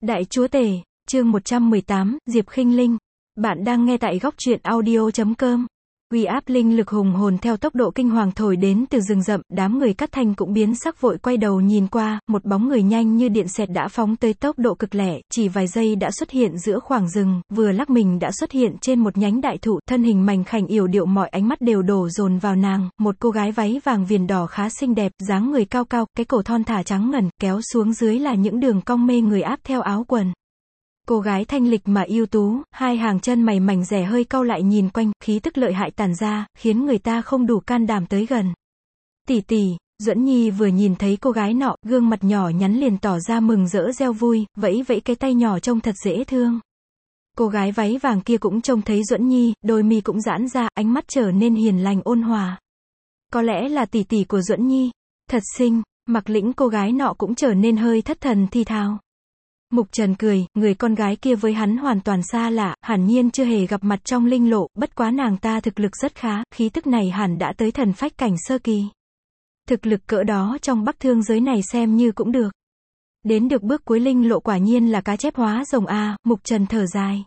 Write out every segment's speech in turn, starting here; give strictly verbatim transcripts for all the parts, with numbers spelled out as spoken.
Đại chúa tể, chương một trăm mười tám, Diệp Khinh Linh. Bạn đang nghe tại góc truyện audio chấm com. Uy áp linh lực hùng hồn theo tốc độ kinh hoàng thổi đến từ rừng rậm, đám người Cát Thanh cũng biến sắc vội quay đầu nhìn qua, một bóng người nhanh như điện xẹt đã phóng tới tốc độ cực lẻ, chỉ vài giây đã xuất hiện giữa khoảng rừng, vừa lắc mình đã xuất hiện trên một nhánh đại thụ, thân hình mảnh khảnh yểu điệu, mọi ánh mắt đều đổ dồn vào nàng, một cô gái váy vàng viền đỏ khá xinh đẹp, dáng người cao cao, cái cổ thon thả trắng ngần, kéo xuống dưới là những đường cong mê người áp theo áo quần. Cô gái thanh lịch mà ưu tú, hai hàng chân mày mảnh rẻ hơi cau lại nhìn quanh, khí tức lợi hại tản ra, khiến người ta không đủ can đảm tới gần. Tỷ tỷ, Duẫn Nhi vừa nhìn thấy cô gái nọ, gương mặt nhỏ nhắn liền tỏ ra mừng rỡ reo vui, vẫy vẫy cái tay nhỏ trông thật dễ thương. Cô gái váy vàng kia cũng trông thấy Duẫn Nhi, đôi mi cũng giãn ra, ánh mắt trở nên hiền lành ôn hòa. Có lẽ là tỷ tỷ của Duẫn Nhi, thật xinh. Mặc Lĩnh cô gái nọ cũng trở nên hơi thất thần thi thào. Mục Trần cười, người con gái kia với hắn hoàn toàn xa lạ, hẳn nhiên chưa hề gặp mặt trong linh lộ, bất quá nàng ta thực lực rất khá, khí tức này hẳn đã tới thần phách cảnh sơ kỳ. Thực lực cỡ đó trong Bắc Thương giới này xem như cũng được. Đến được bước cuối linh lộ quả nhiên là cá chép hóa rồng a, Mục Trần thở dài.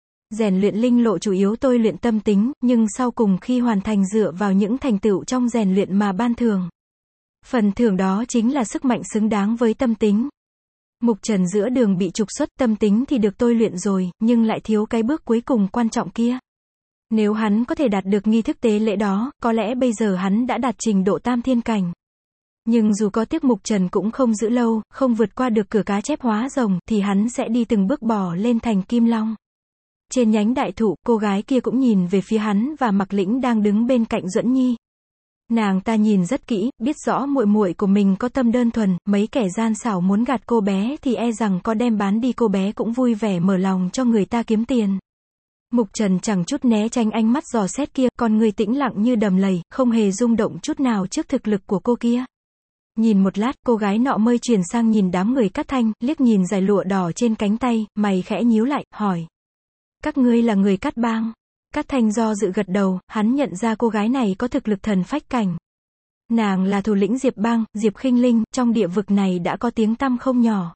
Rèn luyện linh lộ chủ yếu tôi luyện tâm tính, nhưng sau cùng khi hoàn thành dựa vào những thành tựu trong rèn luyện mà ban thưởng. Phần thưởng đó chính là sức mạnh xứng đáng với tâm tính. Mục Trần giữa đường bị trục xuất, tâm tính thì được tôi luyện rồi, nhưng lại thiếu cái bước cuối cùng quan trọng kia. Nếu hắn có thể đạt được nghi thức tế lễ đó, có lẽ bây giờ hắn đã đạt trình độ tam thiên cảnh. Nhưng dù có tiếc Mục Trần cũng không giữ lâu, không vượt qua được cửa cá chép hóa rồng, thì hắn sẽ đi từng bước bò lên thành Kim Long. Trên nhánh đại thụ, cô gái kia cũng nhìn về phía hắn và Mặc Lĩnh đang đứng bên cạnh Duẫn Nhi. Nàng ta nhìn rất kỹ, biết rõ muội muội của mình có tâm đơn thuần, mấy kẻ gian xảo muốn gạt cô bé thì e rằng có đem bán đi cô bé cũng vui vẻ mở lòng cho người ta kiếm tiền. Mục Trần chẳng chút né tránh ánh mắt dò xét kia, con người tĩnh lặng như đầm lầy, không hề rung động chút nào trước thực lực của cô kia. Nhìn một lát, cô gái nọ mới chuyển sang nhìn đám người Cát Thanh, liếc nhìn dải lụa đỏ trên cánh tay, mày khẽ nhíu lại, hỏi. Các ngươi là người Cát Bang? Cát Thanh do dự gật đầu, hắn nhận ra cô gái này có thực lực thần phách cảnh. Nàng là thủ lĩnh Diệp Bang, Diệp Khinh Linh, trong địa vực này đã có tiếng tăm không nhỏ.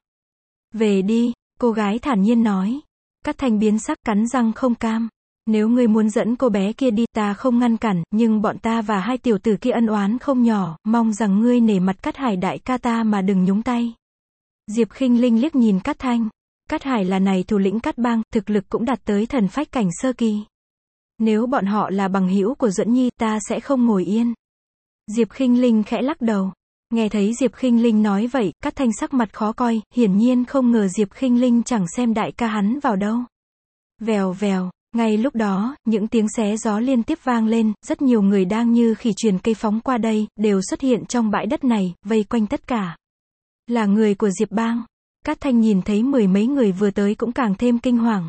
Về đi, cô gái thản nhiên nói. Cát Thanh biến sắc, cắn răng không cam. Nếu ngươi muốn dẫn cô bé kia đi, ta không ngăn cản, nhưng bọn ta và hai tiểu tử kia ân oán không nhỏ, mong rằng ngươi nể mặt Cát Hải đại ca ta mà đừng nhúng tay. Diệp Khinh Linh liếc nhìn Cát Thanh. Cát Hải là này thủ lĩnh Cát Bang, thực lực cũng đạt tới thần phách cảnh sơ kỳ. Nếu bọn họ là bằng hữu của Duẫn Nhi, ta sẽ không ngồi yên. Diệp Khinh Linh khẽ lắc đầu. Nghe thấy Diệp Khinh Linh nói vậy, Cát Thanh sắc mặt khó coi, hiển nhiên không ngờ Diệp Khinh Linh chẳng xem đại ca hắn vào đâu. Vèo vèo, ngay lúc đó, những tiếng xé gió liên tiếp vang lên, rất nhiều người đang như khỉ truyền cây phóng qua đây, đều xuất hiện trong bãi đất này, vây quanh tất cả. Là người của Diệp Bang. Cát Thanh nhìn thấy mười mấy người vừa tới cũng càng thêm kinh hoàng.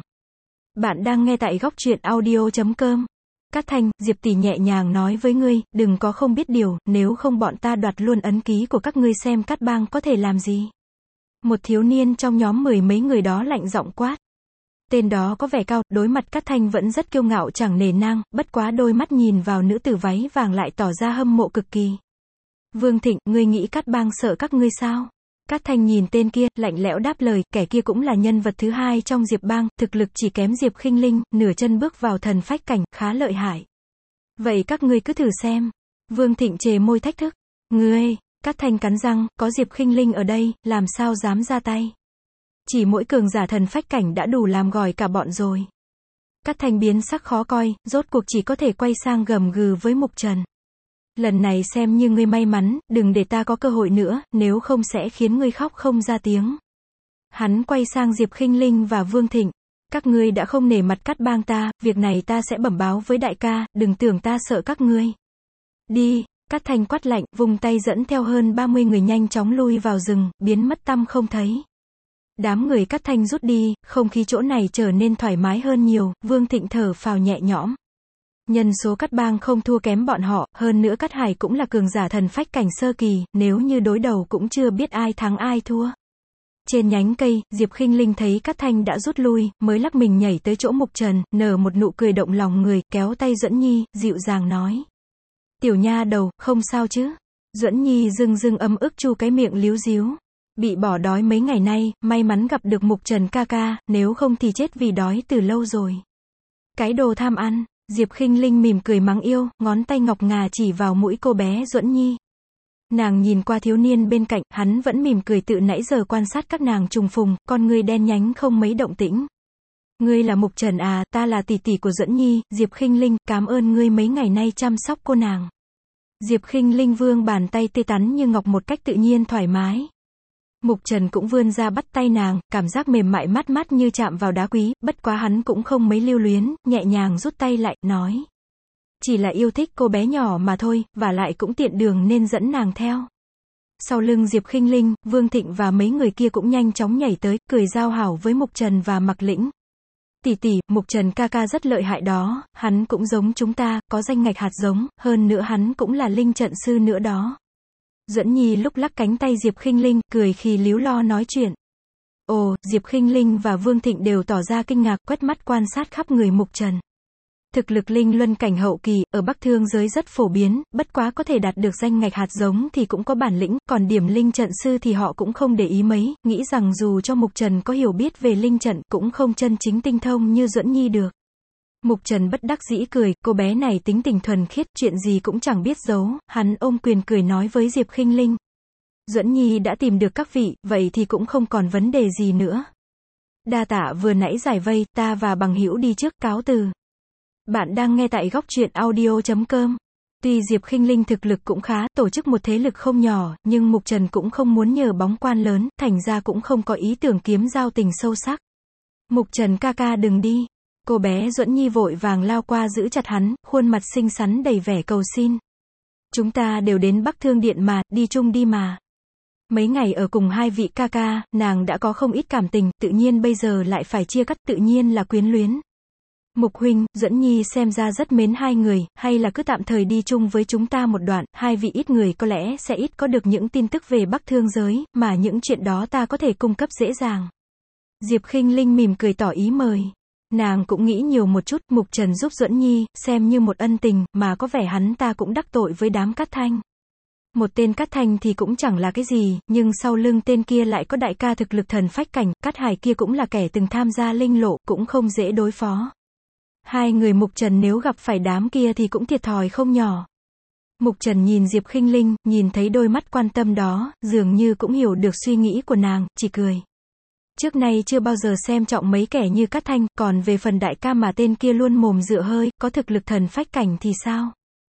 Bạn đang nghe tại góc truyện audio chấm com. Cát Thanh, Diệp tỷ nhẹ nhàng nói với ngươi, đừng có không biết điều, nếu không bọn ta đoạt luôn ấn ký của các ngươi xem Cát Bang có thể làm gì. Một thiếu niên trong nhóm mười mấy người đó lạnh giọng quát. Tên đó có vẻ cao, đối mặt Cát Thanh vẫn rất kiêu ngạo chẳng nể nang, bất quá đôi mắt nhìn vào nữ tử váy vàng lại tỏ ra hâm mộ cực kỳ. Vương Thịnh, ngươi nghĩ Cát Bang sợ các ngươi sao? Cát Thanh nhìn tên kia, lạnh lẽo đáp lời, kẻ kia cũng là nhân vật thứ hai trong Diệp Bang, thực lực chỉ kém Diệp Khinh Linh, nửa chân bước vào thần phách cảnh, khá lợi hại. Vậy các ngươi cứ thử xem. Vương Thịnh chề môi thách thức. Ngươi, Cát Thanh cắn răng, có Diệp Khinh Linh ở đây, làm sao dám ra tay. Chỉ mỗi cường giả thần phách cảnh đã đủ làm gỏi cả bọn rồi. Cát Thanh biến sắc khó coi, rốt cuộc chỉ có thể quay sang gầm gừ với Mục Trần. Lần này xem như ngươi may mắn, đừng để ta có cơ hội nữa, nếu không sẽ khiến ngươi khóc không ra tiếng. Hắn quay sang Diệp Khinh Linh và Vương Thịnh. Các ngươi đã không nể mặt Cát Bang ta, việc này ta sẽ bẩm báo với đại ca, đừng tưởng ta sợ các ngươi. Đi, Cát Thanh quát lạnh, vùng tay dẫn theo hơn ba mươi người nhanh chóng lui vào rừng, biến mất tăm không thấy. Đám người Cát Thanh rút đi, không khí chỗ này trở nên thoải mái hơn nhiều, Vương Thịnh thở phào nhẹ nhõm. Nhân số Cát Bang không thua kém bọn họ, hơn nữa Cát Hải cũng là cường giả thần phách cảnh sơ kỳ, nếu như đối đầu cũng chưa biết ai thắng ai thua. Trên nhánh cây, Diệp Khinh Linh thấy Cát Thanh đã rút lui, mới lắc mình nhảy tới chỗ Mục Trần, nở một nụ cười động lòng người, kéo tay Duẫn Nhi, dịu dàng nói. Tiểu nha đầu, không sao chứ? Duẫn Nhi rưng rưng ấm ức chu cái miệng líu díu. Bị bỏ đói mấy ngày nay, may mắn gặp được Mục Trần ca ca, nếu không thì chết vì đói từ lâu rồi. Cái đồ tham ăn, Diệp Khinh Linh mỉm cười mắng yêu, ngón tay ngọc ngà chỉ vào mũi cô bé Duẫn Nhi. Nàng nhìn qua thiếu niên bên cạnh, hắn vẫn mỉm cười tự nãy giờ quan sát các nàng trùng phùng, con ngươi đen nhánh không mấy động tĩnh. Ngươi là Mục Trần à, ta là tỷ tỷ của Duẫn Nhi, Diệp Khinh Linh, cảm ơn ngươi mấy ngày nay chăm sóc cô nàng. Diệp Khinh Linh vươn bàn tay tê tắn như ngọc một cách tự nhiên thoải mái. Mục Trần cũng vươn ra bắt tay nàng, cảm giác mềm mại mát mát như chạm vào đá quý, bất quá hắn cũng không mấy lưu luyến, nhẹ nhàng rút tay lại, nói. Chỉ là yêu thích cô bé nhỏ mà thôi, và lại cũng tiện đường nên dẫn nàng theo. Sau lưng Diệp Khinh Linh, Vương Thịnh và mấy người kia cũng nhanh chóng nhảy tới, cười giao hảo với Mục Trần và Mạc Lĩnh. Tỷ tỷ, Mục Trần ca ca rất lợi hại đó, hắn cũng giống chúng ta, có danh ngạch hạt giống, hơn nữa hắn cũng là linh trận sư nữa đó. Duẫn Nhi lúc lắc cánh tay Diệp Khinh Linh, cười khi líu lo nói chuyện. Ồ, Diệp Khinh Linh và Vương Thịnh đều tỏ ra kinh ngạc, quét mắt quan sát khắp người Mục Trần. Thực lực linh luân cảnh hậu kỳ, ở Bắc Thương giới rất phổ biến, bất quá có thể đạt được danh ngạch hạt giống thì cũng có bản lĩnh, còn điểm linh trận sư thì họ cũng không để ý mấy, nghĩ rằng dù cho Mục Trần có hiểu biết về linh trận, cũng không chân chính tinh thông như Duẫn Nhi được. Mục Trần bất đắc dĩ cười, cô bé này tính tình thuần khiết, chuyện gì cũng chẳng biết giấu, hắn ôm quyền cười nói với Diệp Khinh Linh. Duẫn Nhi đã tìm được các vị, vậy thì cũng không còn vấn đề gì nữa. Đa tạ vừa nãy giải vây, ta và bằng hữu đi trước, cáo từ. Bạn đang nghe tại góc truyện audio chấm com. Tuy Diệp Khinh Linh thực lực cũng khá, tổ chức một thế lực không nhỏ, nhưng Mục Trần cũng không muốn nhờ bóng quan lớn, thành ra cũng không có ý tưởng kiếm giao tình sâu sắc. Mục Trần ca ca đừng đi. Cô bé Duẫn Nhi vội vàng lao qua giữ chặt hắn, khuôn mặt xinh xắn đầy vẻ cầu xin. Chúng ta đều đến Bắc Thương Điện mà, đi chung đi mà. Mấy ngày ở cùng hai vị ca ca, nàng đã có không ít cảm tình, tự nhiên bây giờ lại phải chia cắt, tự nhiên là quyến luyến. Mục huynh, Duẫn Nhi xem ra rất mến hai người, hay là cứ tạm thời đi chung với chúng ta một đoạn, hai vị ít người có lẽ sẽ ít có được những tin tức về Bắc Thương giới, mà những chuyện đó ta có thể cung cấp dễ dàng. Diệp Khinh Linh mỉm cười tỏ ý mời. Nàng cũng nghĩ nhiều một chút, Mục Trần giúp Duẫn Nhi, xem như một ân tình, mà có vẻ hắn ta cũng đắc tội với đám Cát Thanh. Một tên Cát Thanh thì cũng chẳng là cái gì, nhưng sau lưng tên kia lại có đại ca thực lực thần phách cảnh, Cát Hải kia cũng là kẻ từng tham gia linh lộ, cũng không dễ đối phó. Hai người Mục Trần nếu gặp phải đám kia thì cũng thiệt thòi không nhỏ. Mục Trần nhìn Diệp Khinh Linh, nhìn thấy đôi mắt quan tâm đó, dường như cũng hiểu được suy nghĩ của nàng, chỉ cười. Trước nay chưa bao giờ xem trọng mấy kẻ như Cát Thanh, còn về phần đại ca mà tên kia luôn mồm dựa hơi, có thực lực thần phách cảnh thì sao?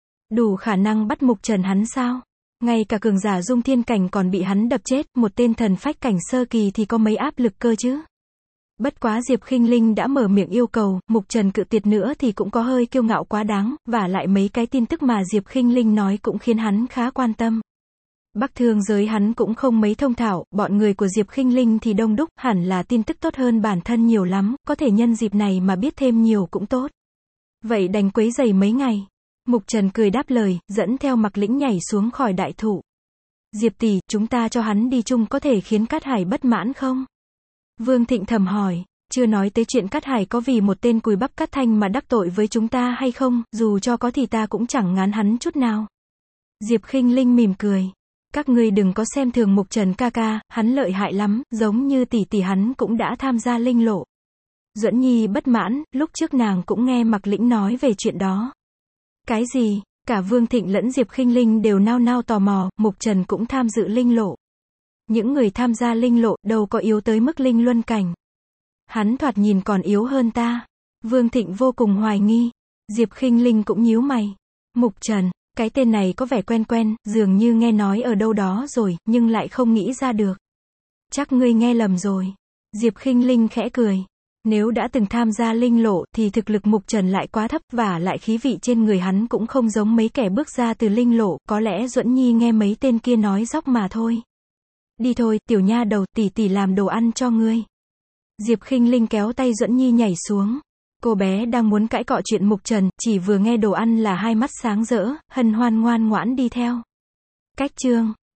Đủ khả năng bắt Mục Trần hắn sao? Ngay cả cường giả dung thiên cảnh còn bị hắn đập chết, một tên thần phách cảnh sơ kỳ thì có mấy áp lực cơ chứ? Bất quá Diệp Khinh Linh đã mở miệng yêu cầu, Mục Trần cự tuyệt nữa thì cũng có hơi kiêu ngạo quá đáng, và lại mấy cái tin tức mà Diệp Khinh Linh nói cũng khiến hắn khá quan tâm. Bắc Thương giới hắn cũng không mấy thông thạo, bọn người của Diệp Khinh Linh thì đông đúc, hẳn là tin tức tốt hơn bản thân nhiều lắm, có thể nhân dịp này mà biết thêm nhiều cũng tốt. Vậy đành quấy rầy mấy ngày. Mục Trần cười đáp lời, dẫn theo Mạc Lĩnh nhảy xuống khỏi đại thụ. Diệp tỷ, chúng ta cho hắn đi chung có thể khiến Cát Hải bất mãn không? Vương Thịnh thầm hỏi, chưa nói tới chuyện Cát Hải có vì một tên cùi bắp Cát Thanh mà đắc tội với chúng ta hay không, dù cho có thì ta cũng chẳng ngán hắn chút nào. Diệp Khinh Linh mỉm cười. Các ngươi đừng có xem thường Mục Trần ca ca, hắn lợi hại lắm, giống như tỷ tỷ hắn cũng đã tham gia linh lộ. Duẫn Nhi bất mãn, lúc trước nàng cũng nghe Mạc Lĩnh nói về chuyện đó. Cái gì? Cả Vương Thịnh lẫn Diệp Khinh Linh đều nao nao tò mò, Mục Trần cũng tham dự linh lộ. Những người tham gia linh lộ, đâu có yếu tới mức linh luân cảnh. Hắn thoạt nhìn còn yếu hơn ta. Vương Thịnh vô cùng hoài nghi. Diệp Khinh Linh cũng nhíu mày. Mục Trần, cái tên này có vẻ quen quen, dường như nghe nói ở đâu đó rồi, nhưng lại không nghĩ ra được. Chắc ngươi nghe lầm rồi. Diệp Khinh Linh khẽ cười. Nếu đã từng tham gia linh lộ, thì thực lực Mục Trần lại quá thấp, và lại khí vị trên người hắn cũng không giống mấy kẻ bước ra từ linh lộ, có lẽ Duẫn Nhi nghe mấy tên kia nói dóc mà thôi. Đi thôi, tiểu nha đầu, tỷ tỷ làm đồ ăn cho ngươi. Diệp Khinh Linh kéo tay Duẫn Nhi nhảy xuống. Cô bé đang muốn cãi cọ chuyện Mục Trần, chỉ vừa nghe đồ ăn là hai mắt sáng rỡ, hân hoan ngoan ngoãn đi theo. Cách chương